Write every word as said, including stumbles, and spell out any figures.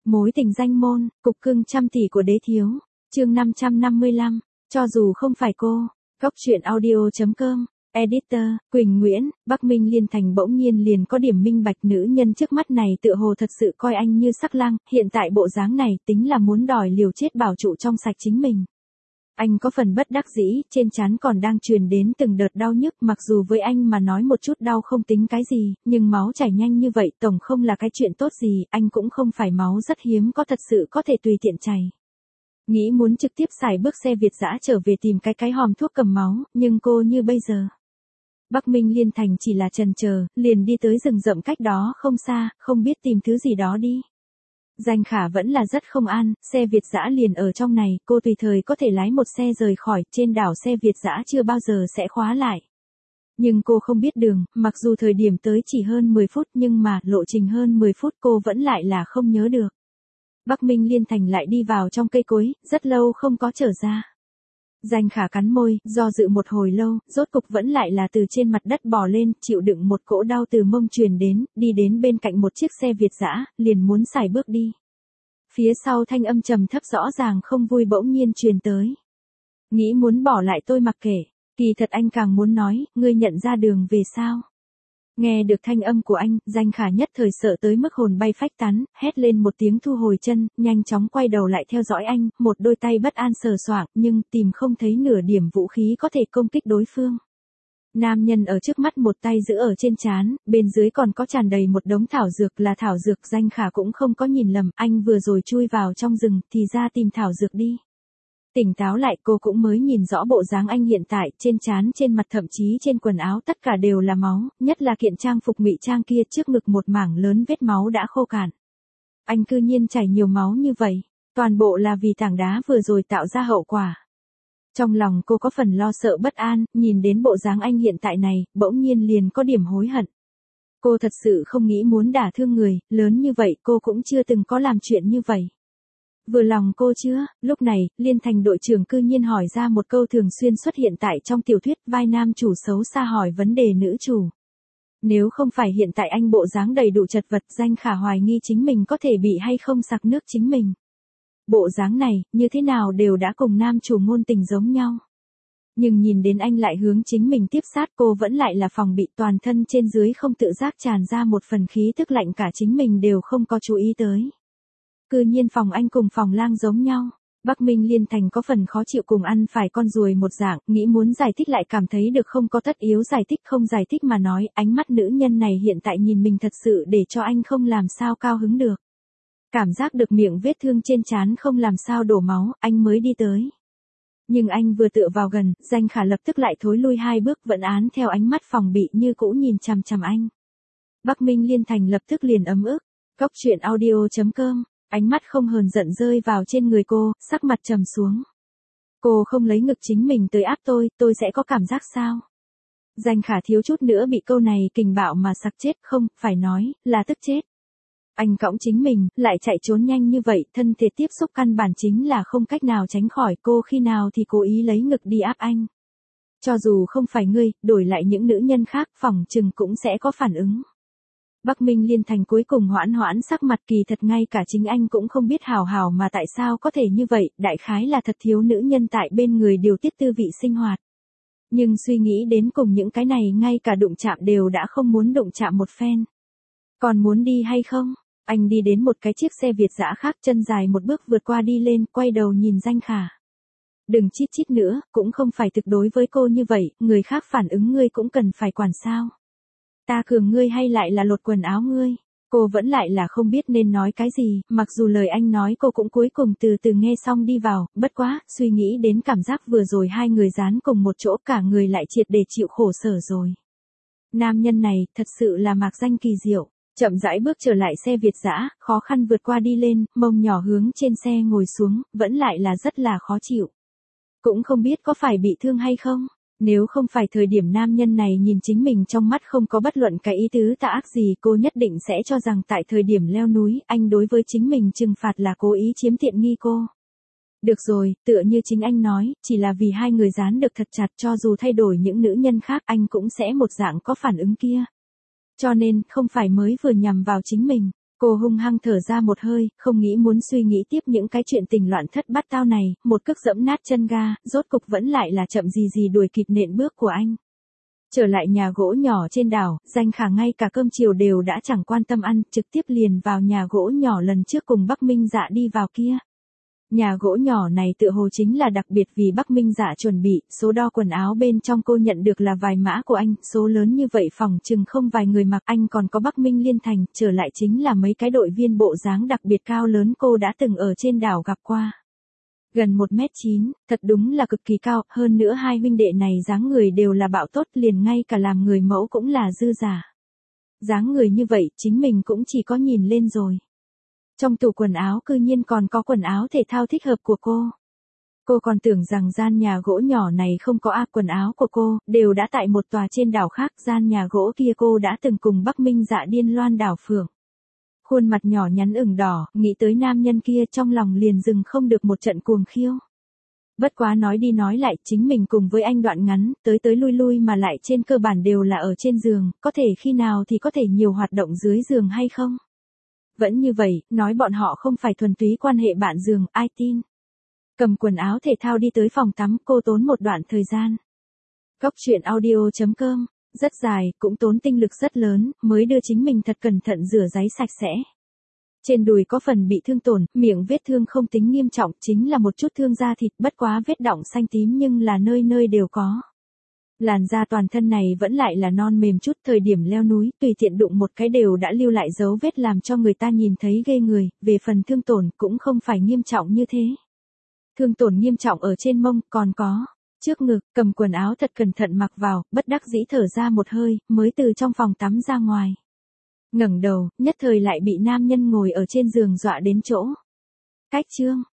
Mối tình danh môn, cục cưng trăm tỷ của đế thiếu. Chương năm trăm năm mươi lăm, cho dù không phải cô. Góc truyện audio chấm com. Editor, Quỳnh Nguyễn. Bắc Minh Liên Thành bỗng nhiên liền có điểm minh bạch, nữ nhân trước mắt này tựa hồ thật sự coi anh như sắc lang, hiện tại bộ dáng này tính là muốn đòi liều chết bảo trụ trong sạch chính mình. Anh có phần bất đắc dĩ, trên trán còn đang truyền đến từng đợt đau nhức, mặc dù với anh mà nói một chút đau không tính cái gì, nhưng máu chảy nhanh như vậy tổng không là cái chuyện tốt gì, anh cũng không phải máu rất hiếm có thật sự có thể tùy tiện chảy. Nghĩ muốn trực tiếp xài bước xe Việt dã trở về tìm cái cái hòm thuốc cầm máu, nhưng cô như bây giờ. Bắc Minh Liên Thành chỉ là chần chờ, liền đi tới rừng rậm cách đó không xa, không biết tìm thứ gì đó đi. Danh Khả vẫn là rất không an, xe Việt dã liền ở trong này, cô tùy thời có thể lái một xe rời khỏi, trên đảo xe Việt dã chưa bao giờ sẽ khóa lại. Nhưng cô không biết đường, mặc dù thời điểm tới chỉ hơn mười phút nhưng mà lộ trình hơn mười phút cô vẫn lại là không nhớ được. Bắc Minh Liên Thành lại đi vào trong cây cối, rất lâu không có trở ra. Danh Khả cắn môi, do dự một hồi lâu, rốt cục vẫn lại là từ trên mặt đất bò lên, chịu đựng một cỗ đau từ mông truyền đến, đi đến bên cạnh một chiếc xe Việt dã, liền muốn xài bước đi. Phía sau thanh âm trầm thấp rõ ràng không vui bỗng nhiên truyền tới. Nghĩ muốn bỏ lại tôi mặc kệ, kỳ thật anh càng muốn nói, ngươi nhận ra đường về sao? Nghe được thanh âm của anh, Danh Khả nhất thời sợ tới mức hồn bay phách tán, hét lên một tiếng thu hồi chân, nhanh chóng quay đầu lại theo dõi anh, một đôi tay bất an sờ soạng, nhưng tìm không thấy nửa điểm vũ khí có thể công kích đối phương. Nam nhân ở trước mắt một tay giữ ở trên trán, bên dưới còn có tràn đầy một đống thảo dược, là thảo dược. Danh Khả cũng không có nhìn lầm, anh vừa rồi chui vào trong rừng thì ra tìm thảo dược đi. Tỉnh táo lại cô cũng mới nhìn rõ bộ dáng anh hiện tại, trên trán trên mặt thậm chí trên quần áo tất cả đều là máu, nhất là kiện trang phục ngụy trang kia trước ngực một mảng lớn vết máu đã khô cạn. Anh cư nhiên chảy nhiều máu như vậy, toàn bộ là vì tảng đá vừa rồi tạo ra hậu quả. Trong lòng cô có phần lo sợ bất an, nhìn đến bộ dáng anh hiện tại này, bỗng nhiên liền có điểm hối hận. Cô thật sự không nghĩ muốn đả thương người, lớn như vậy cô cũng chưa từng có làm chuyện như vậy. Vừa lòng cô chưa? Lúc này, Liên Thành đội trưởng cư nhiên hỏi ra một câu thường xuyên xuất hiện tại trong tiểu thuyết, vai nam chủ xấu xa hỏi vấn đề nữ chủ. Nếu không phải hiện tại anh bộ dáng đầy đủ chật vật, Danh Khả hoài nghi chính mình có thể bị hay không sặc nước chính mình. Bộ dáng này, như thế nào đều đã cùng nam chủ ngôn tình giống nhau. Nhưng nhìn đến anh lại hướng chính mình tiếp sát, cô vẫn lại là phòng bị, toàn thân trên dưới không tự giác tràn ra một phần khí tức lạnh, cả chính mình đều không có chú ý tới. Cư nhiên phòng anh cùng phòng lang giống nhau. Bắc Minh Liên Thành có phần khó chịu, cùng ăn phải con ruồi một dạng, nghĩ muốn giải thích lại cảm thấy được không có tất yếu giải thích, không giải thích mà nói, ánh mắt nữ nhân này hiện tại nhìn mình thật sự để cho anh không làm sao cao hứng được. Cảm giác được miệng vết thương trên trán không làm sao đổ máu, anh mới đi tới. Nhưng anh vừa tựa vào gần, Danh Khả lập tức lại thối lui hai bước, vẫn án theo ánh mắt phòng bị như cũ nhìn chằm chằm anh. Bắc Minh Liên Thành lập tức liền ấm ức. Góc truyện audio chấm com. Ánh mắt không hờn giận rơi vào trên người cô, sắc mặt trầm xuống. Cô không lấy ngực chính mình tới áp tôi, tôi sẽ có cảm giác sao? Danh Khả thiếu chút nữa bị câu này kình bạo mà sặc chết, không, phải nói, là tức chết. Anh cõng chính mình, lại chạy trốn nhanh như vậy, thân thể tiếp xúc căn bản chính là không cách nào tránh khỏi, cô khi nào thì cố ý lấy ngực đi áp anh. Cho dù không phải ngươi, đổi lại những nữ nhân khác, phỏng chừng cũng sẽ có phản ứng. Bắc Minh Liên Thành cuối cùng hoãn hoãn sắc mặt, kỳ thật ngay cả chính anh cũng không biết hào hào mà tại sao có thể như vậy, đại khái là thật thiếu nữ nhân tại bên người điều tiết tư vị sinh hoạt. Nhưng suy nghĩ đến cùng những cái này ngay cả đụng chạm đều đã không muốn đụng chạm một phen. Còn muốn đi hay không? Anh đi đến một cái chiếc xe Việt dã khác, chân dài một bước vượt qua đi lên, quay đầu nhìn Danh Khả. Đừng chít chít nữa, cũng không phải thực đối với cô như vậy, người khác phản ứng ngươi cũng cần phải quản sao. Ta cường ngươi hay lại là lột quần áo ngươi? Cô vẫn lại là không biết nên nói cái gì, mặc dù lời anh nói cô cũng cuối cùng từ từ nghe xong đi vào, bất quá, suy nghĩ đến cảm giác vừa rồi hai người dán cùng một chỗ, cả người lại triệt để chịu khổ sở rồi. Nam nhân này, thật sự là mạc danh kỳ diệu. Chậm rãi bước trở lại xe Việt dã, khó khăn vượt qua đi lên, mông nhỏ hướng trên xe ngồi xuống, vẫn lại là rất là khó chịu. Cũng không biết có phải bị thương hay không? Nếu không phải thời điểm nam nhân này nhìn chính mình trong mắt không có bất luận cái ý tứ tà ác gì, cô nhất định sẽ cho rằng tại thời điểm leo núi, anh đối với chính mình trừng phạt là cố ý chiếm tiện nghi cô. Được rồi, tựa như chính anh nói, chỉ là vì hai người dán được thật chặt, cho dù thay đổi những nữ nhân khác anh cũng sẽ một dạng có phản ứng kia. Cho nên, không phải mới vừa nhằm vào chính mình. Cô hung hăng thở ra một hơi, không nghĩ muốn suy nghĩ tiếp những cái chuyện tình loạn thất bát tao này, một cước dẫm nát chân ga, rốt cục vẫn lại là chậm gì gì đuổi kịp nện bước của anh. Trở lại nhà gỗ nhỏ trên đảo, Danh Khả ngay cả cơm chiều đều đã chẳng quan tâm ăn, trực tiếp liền vào nhà gỗ nhỏ lần trước cùng Bắc Minh Dạ đi vào kia. Nhà gỗ nhỏ này tựa hồ chính là đặc biệt vì Bắc Minh Dạ chuẩn bị, số đo quần áo bên trong cô nhận được là vài mã của anh, số lớn như vậy phòng chừng không vài người mặc, anh còn có Bắc Minh Liên Thành, trở lại chính là mấy cái đội viên bộ dáng đặc biệt cao lớn cô đã từng ở trên đảo gặp qua. Gần một mét chín, thật đúng là cực kỳ cao, hơn nữa hai huynh đệ này dáng người đều là bạo tốt, liền ngay cả làm người mẫu cũng là dư giả. Dáng người như vậy, chính mình cũng chỉ có nhìn lên rồi. Trong tủ quần áo cư nhiên còn có quần áo thể thao thích hợp của cô. Cô còn tưởng rằng gian nhà gỗ nhỏ này không có áp quần áo của cô, đều đã tại một tòa trên đảo khác, gian nhà gỗ kia cô đã từng cùng Bắc Minh Dạ điên loan đảo phượng. Khuôn mặt nhỏ nhắn ửng đỏ, nghĩ tới nam nhân kia trong lòng liền dừng không được một trận cuồng khiêu. Bất quá nói đi nói lại, chính mình cùng với anh đoạn ngắn, tới tới lui lui mà lại trên cơ bản đều là ở trên giường, có thể khi nào thì có thể nhiều hoạt động dưới giường hay không? Vẫn như vậy, nói bọn họ không phải thuần túy quan hệ bạn giường, ai tin. Cầm quần áo thể thao đi tới phòng tắm, cô tốn một đoạn thời gian. Góc truyện audio chấm com, rất dài, cũng tốn tinh lực rất lớn, mới đưa chính mình thật cẩn thận rửa ráy sạch sẽ. Trên đùi có phần bị thương tổn, miệng vết thương không tính nghiêm trọng, chính là một chút thương da thịt, bất quá vết đọng xanh tím nhưng là nơi nơi đều có. Làn da toàn thân này vẫn lại là non mềm chút, thời điểm leo núi, tùy tiện đụng một cái đều đã lưu lại dấu vết làm cho người ta nhìn thấy ghê người, về phần thương tổn cũng không phải nghiêm trọng như thế. Thương tổn nghiêm trọng ở trên mông, còn có, trước ngực, cầm quần áo thật cẩn thận mặc vào, bất đắc dĩ thở ra một hơi, mới từ trong phòng tắm ra ngoài. Ngẩng đầu, nhất thời lại bị nam nhân ngồi ở trên giường dọa đến chỗ. Cách chương.